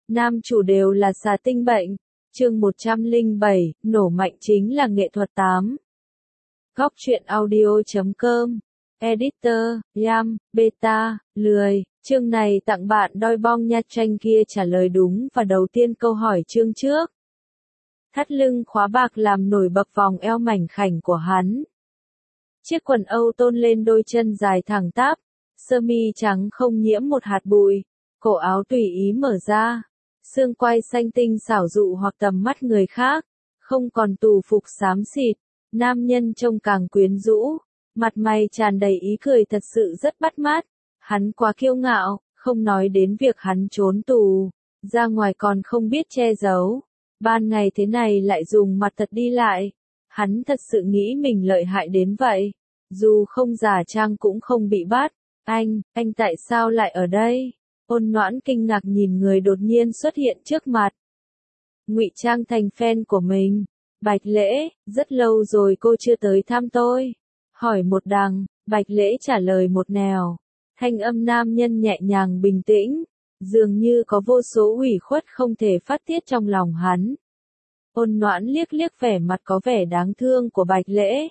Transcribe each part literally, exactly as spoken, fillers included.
nam chủ đều là xà tinh bệnh. Chương một trăm lẻ bảy, nổ mạnh chính là nghệ thuật tám. Góc truyện audio chấm com. Editor, Yam, Beta, lười. Chương này tặng bạn Doi Bong Nha Tranh kia trả lời đúng và đầu tiên câu hỏi chương trước. Thắt lưng khóa bạc làm nổi bật vòng eo mảnh khảnh của hắn. Chiếc quần âu tôn lên đôi chân dài thẳng tắp, sơ mi trắng không nhiễm một hạt bụi, cổ áo tùy ý mở ra, xương quai xanh tinh xảo dụ hoặc tầm mắt người khác, không còn tù phục xám xịt, nam nhân trông càng quyến rũ, mặt mày tràn đầy ý cười thật sự rất bắt mắt, hắn quá kiêu ngạo, không nói đến việc hắn trốn tù, ra ngoài còn không biết che giấu, ban ngày thế này lại dùng mặt thật đi lại, hắn thật sự nghĩ mình lợi hại đến vậy, dù không giả trang cũng không bị bắt, anh, anh tại sao lại ở đây? Ôn Noãn kinh ngạc nhìn người đột nhiên xuất hiện trước mặt. Ngụy trang thành fan của mình. Bạch Lễ, rất lâu rồi cô chưa tới thăm tôi. Hỏi một đằng, Bạch Lễ trả lời một nẻo. Thanh âm nam nhân nhẹ nhàng bình tĩnh, dường như có vô số ủy khuất không thể phát tiết trong lòng hắn. Ôn Noãn liếc liếc vẻ mặt có vẻ đáng thương của Bạch Lễ.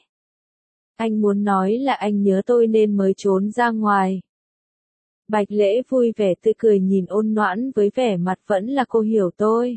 Anh muốn nói là anh nhớ tôi nên mới trốn ra ngoài. Bạch Lễ vui vẻ tươi cười nhìn Ôn Noãn với vẻ mặt vẫn là cô hiểu tôi.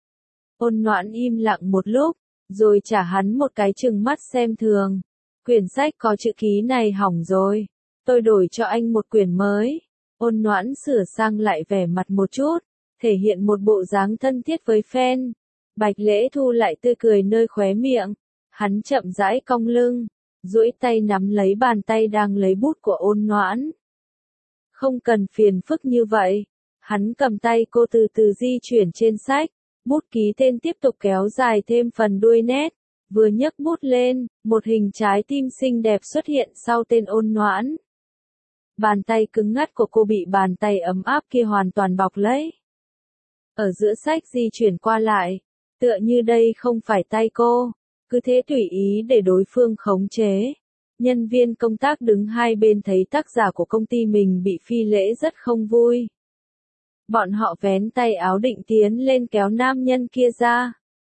Ôn Noãn im lặng một lúc, rồi trả hắn một cái trừng mắt xem thường. Quyển sách có chữ ký này hỏng rồi, tôi đổi cho anh một quyển mới. Ôn Noãn sửa sang lại vẻ mặt một chút, thể hiện một bộ dáng thân thiết với fan. Bạch Lễ thu lại tươi cười nơi khóe miệng, hắn chậm rãi cong lưng, duỗi tay nắm lấy bàn tay đang lấy bút của Ôn Noãn. Không cần phiền phức như vậy. Hắn cầm tay cô từ từ di chuyển trên sách, bút ký tên tiếp tục kéo dài thêm phần đuôi nét, vừa nhấc bút lên, một hình trái tim xinh đẹp xuất hiện sau tên Ôn Noãn. Bàn tay cứng ngắt của cô bị bàn tay ấm áp kia hoàn toàn bọc lấy. Ở giữa sách di chuyển qua lại, tựa như đây không phải tay cô, cứ thế tùy ý để đối phương khống chế. Nhân viên công tác đứng hai bên thấy tác giả của công ty mình bị phi lễ rất không vui. Bọn họ vén tay áo định tiến lên kéo nam nhân kia ra.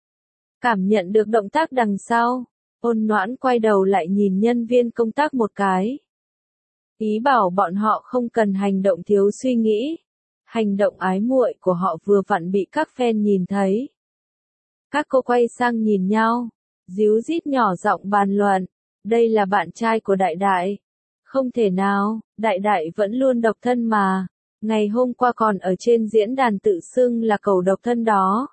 Cảm nhận được động tác đằng sau, Ôn Noãn quay đầu lại nhìn nhân viên công tác một cái. Ý bảo bọn họ không cần hành động thiếu suy nghĩ. Hành động ái muội của họ vừa vặn bị các fan nhìn thấy. Các cô quay sang nhìn nhau, díu dít nhỏ giọng bàn luận. Đây là bạn trai của Đại Đại. Không thể nào, Đại Đại vẫn luôn độc thân mà. Ngày hôm qua còn ở trên diễn đàn tự xưng là cầu độc thân đó.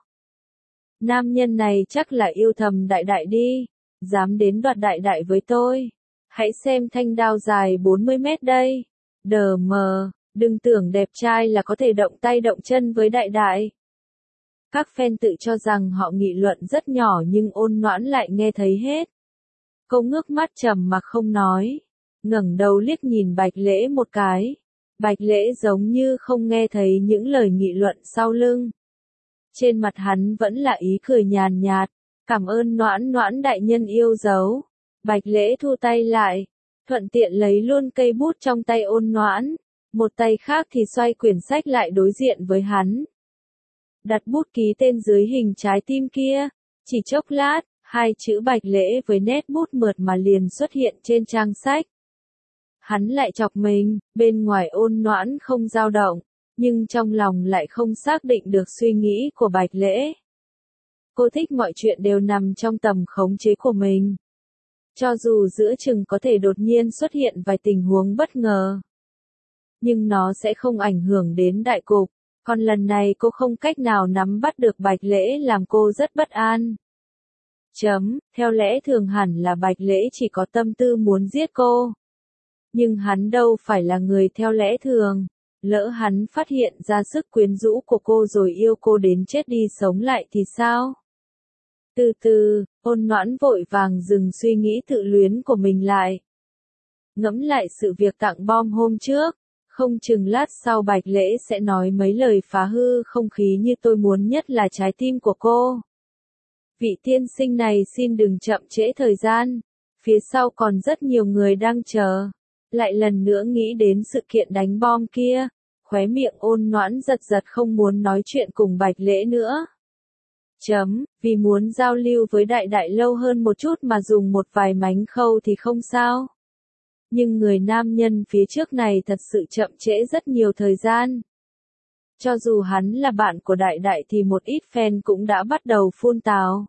Nam nhân này chắc là yêu thầm Đại Đại đi. Dám đến đoạt Đại Đại với tôi. Hãy xem thanh đao dài bốn mươi mét đây. Đờ mờ, đừng tưởng đẹp trai là có thể động tay động chân với Đại Đại. Các fan tự cho rằng họ nghị luận rất nhỏ nhưng Ôn Noãn lại nghe thấy hết. Cô ngước mắt trầm mặc không nói, ngẩng đầu liếc nhìn Bạch Lễ một cái. Bạch Lễ giống như không nghe thấy những lời nghị luận sau lưng. Trên mặt hắn vẫn là ý cười nhàn nhạt, cảm ơn Noãn Noãn đại nhân yêu dấu. Bạch Lễ thu tay lại, thuận tiện lấy luôn cây bút trong tay Ôn Noãn, một tay khác thì xoay quyển sách lại đối diện với hắn. Đặt bút ký tên dưới hình trái tim kia, chỉ chốc lát. Hai chữ Bạch Lễ với nét bút mượt mà liền xuất hiện trên trang sách. Hắn lại chọc mình, bên ngoài Ôn Noãn không dao động, nhưng trong lòng lại không xác định được suy nghĩ của Bạch Lễ. Cô thích mọi chuyện đều nằm trong tầm khống chế của mình. Cho dù giữa chừng có thể đột nhiên xuất hiện vài tình huống bất ngờ, nhưng nó sẽ không ảnh hưởng đến đại cục. Còn lần này cô không cách nào nắm bắt được Bạch Lễ làm cô rất bất an. Chấm, theo lẽ thường hẳn là Bạch Lễ chỉ có tâm tư muốn giết cô. Nhưng hắn đâu phải là người theo lẽ thường. Lỡ hắn phát hiện ra sức quyến rũ của cô rồi yêu cô đến chết đi sống lại thì sao? Từ từ, Ôn Noãn vội vàng dừng suy nghĩ tự luyến của mình lại. Ngẫm lại sự việc tặng bom hôm trước, không chừng lát sau Bạch Lễ sẽ nói mấy lời phá hư không khí như tôi muốn nhất là trái tim của cô. Vị tiên sinh này xin đừng chậm trễ thời gian, phía sau còn rất nhiều người đang chờ. Lại lần nữa nghĩ đến sự kiện đánh bom kia, khóe miệng Ôn Noãn giật giật không muốn nói chuyện cùng Bạch Lễ nữa. Chấm, vì muốn giao lưu với đại đại lâu hơn một chút mà dùng một vài mánh khâu thì không sao. Nhưng người nam nhân phía trước này thật sự chậm trễ rất nhiều thời gian. Cho dù hắn là bạn của đại đại thì một ít fan cũng đã bắt đầu phun tào.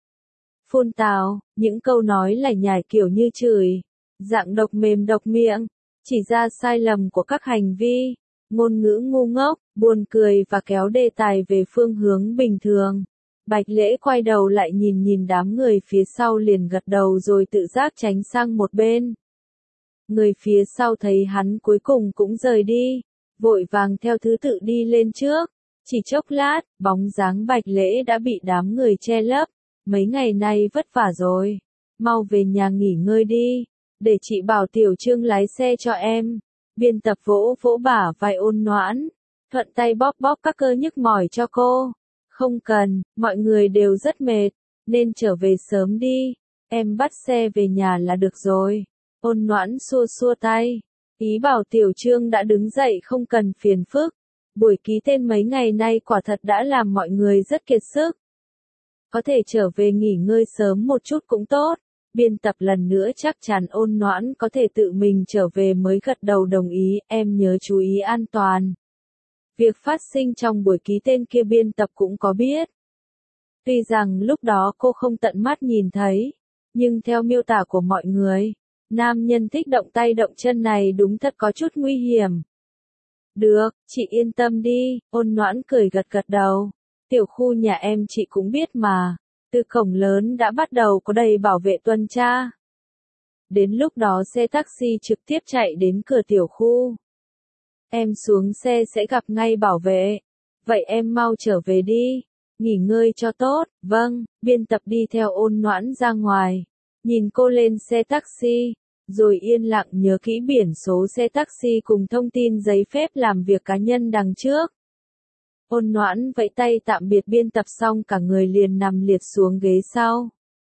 Phun tào, những câu nói lải nhải kiểu như chửi, dạng độc mềm độc miệng, chỉ ra sai lầm của các hành vi, ngôn ngữ ngu ngốc, buồn cười và kéo đề tài về phương hướng bình thường. Bạch Lễ quay đầu lại nhìn nhìn đám người phía sau liền gật đầu rồi tự giác tránh sang một bên. Người phía sau thấy hắn cuối cùng cũng rời đi, vội vàng theo thứ tự đi lên trước. Chỉ chốc lát, bóng dáng Bạch Lễ đã bị đám người che lấp. Mấy ngày nay vất vả rồi, mau về nhà nghỉ ngơi đi, để chị bảo Tiểu Trương lái xe cho em. Biên tập vỗ vỗ bả vai Ôn Noãn, thuận tay bóp bóp các cơ nhức mỏi cho cô. Không cần, mọi người đều rất mệt, nên trở về sớm đi, em bắt xe về nhà là được rồi. Ôn Noãn xua xua tay, ý bảo Tiểu Trương đã đứng dậy không cần phiền phức. Buổi ký tên mấy ngày nay quả thật đã làm mọi người rất kiệt sức. Có thể trở về nghỉ ngơi sớm một chút cũng tốt. Biên tập lần nữa chắc chắn Ôn Noãn có thể tự mình trở về mới gật đầu đồng ý, em nhớ chú ý an toàn. Việc phát sinh trong buổi ký tên kia biên tập cũng có biết. Tuy rằng lúc đó cô không tận mắt nhìn thấy, nhưng theo miêu tả của mọi người, nam nhân thích động tay động chân này đúng thật có chút nguy hiểm. Được, chị yên tâm đi, Ôn Noãn cười gật gật đầu. Tiểu khu nhà em chị cũng biết mà, từ cổng lớn đã bắt đầu có đầy bảo vệ tuần tra. Đến lúc đó xe taxi trực tiếp chạy đến cửa tiểu khu. Em xuống xe sẽ gặp ngay bảo vệ. Vậy em mau trở về đi, nghỉ ngơi cho tốt. Vâng, biên tập đi theo Ôn Noãn ra ngoài, nhìn cô lên xe taxi, rồi yên lặng nhớ kỹ biển số xe taxi cùng thông tin giấy phép làm việc cá nhân đằng trước. Ôn Noãn vẫy tay tạm biệt biên tập xong cả người liền nằm liệt xuống ghế sau.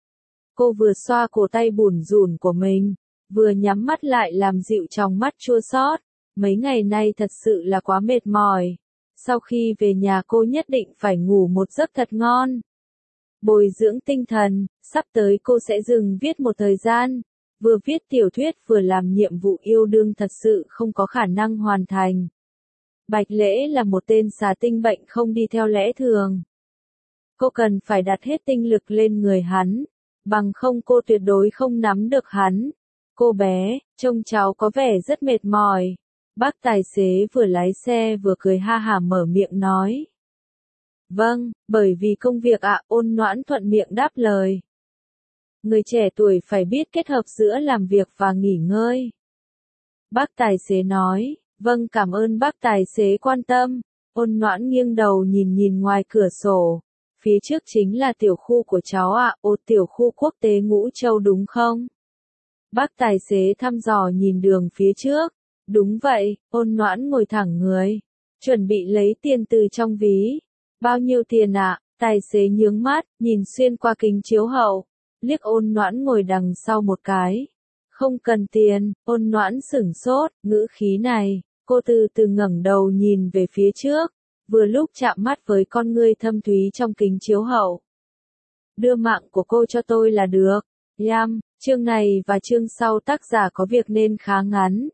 Cô vừa xoa cổ tay bủn rủn của mình, vừa nhắm mắt lại làm dịu trong mắt chua xót. Mấy ngày nay thật sự là quá mệt mỏi. Sau khi về nhà cô nhất định phải ngủ một giấc thật ngon. Bồi dưỡng tinh thần, sắp tới cô sẽ dừng viết một thời gian. Vừa viết tiểu thuyết vừa làm nhiệm vụ yêu đương thật sự không có khả năng hoàn thành. Bạch Lễ là một tên xà tinh bệnh không đi theo lẽ thường. Cô cần phải đặt hết tinh lực lên người hắn, bằng không cô tuyệt đối không nắm được hắn. Cô bé, trông cháu có vẻ rất mệt mỏi. Bác tài xế vừa lái xe vừa cười ha hả mở miệng nói. Vâng, bởi vì công việc ạ, Ôn Noãn thuận miệng đáp lời. Người trẻ tuổi phải biết kết hợp giữa làm việc và nghỉ ngơi. Bác tài xế nói. Vâng, cảm ơn bác tài xế quan tâm. Ôn Noãn nghiêng đầu nhìn nhìn ngoài cửa sổ. Phía trước chính là tiểu khu của cháu ạ, à, ô tiểu khu quốc tế Ngũ Châu đúng không? Bác tài xế thăm dò nhìn đường phía trước. Đúng vậy, Ôn Noãn ngồi thẳng người. Chuẩn bị lấy tiền từ trong ví. Bao nhiêu tiền ạ? À? Tài xế nhướng mắt, nhìn xuyên qua kính chiếu hậu. Liếc Ôn Noãn ngồi đằng sau một cái. Không cần tiền, Ôn Noãn sửng sốt, ngữ khí này. Cô từ từ ngẩng đầu nhìn về phía trước, vừa lúc chạm mắt với con ngươi thâm thúy trong kính chiếu hậu. Đưa mạng của cô cho tôi là được. Yam, chương này và chương sau tác giả có việc nên khá ngắn.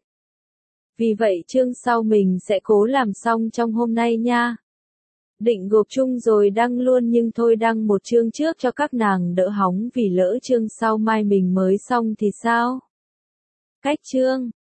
Vì vậy chương sau mình sẽ cố làm xong trong hôm nay nha. Định gộp chung rồi đăng luôn nhưng thôi đăng một chương trước cho các nàng đỡ hóng vì lỡ chương sau mai mình mới xong thì sao? Cách chương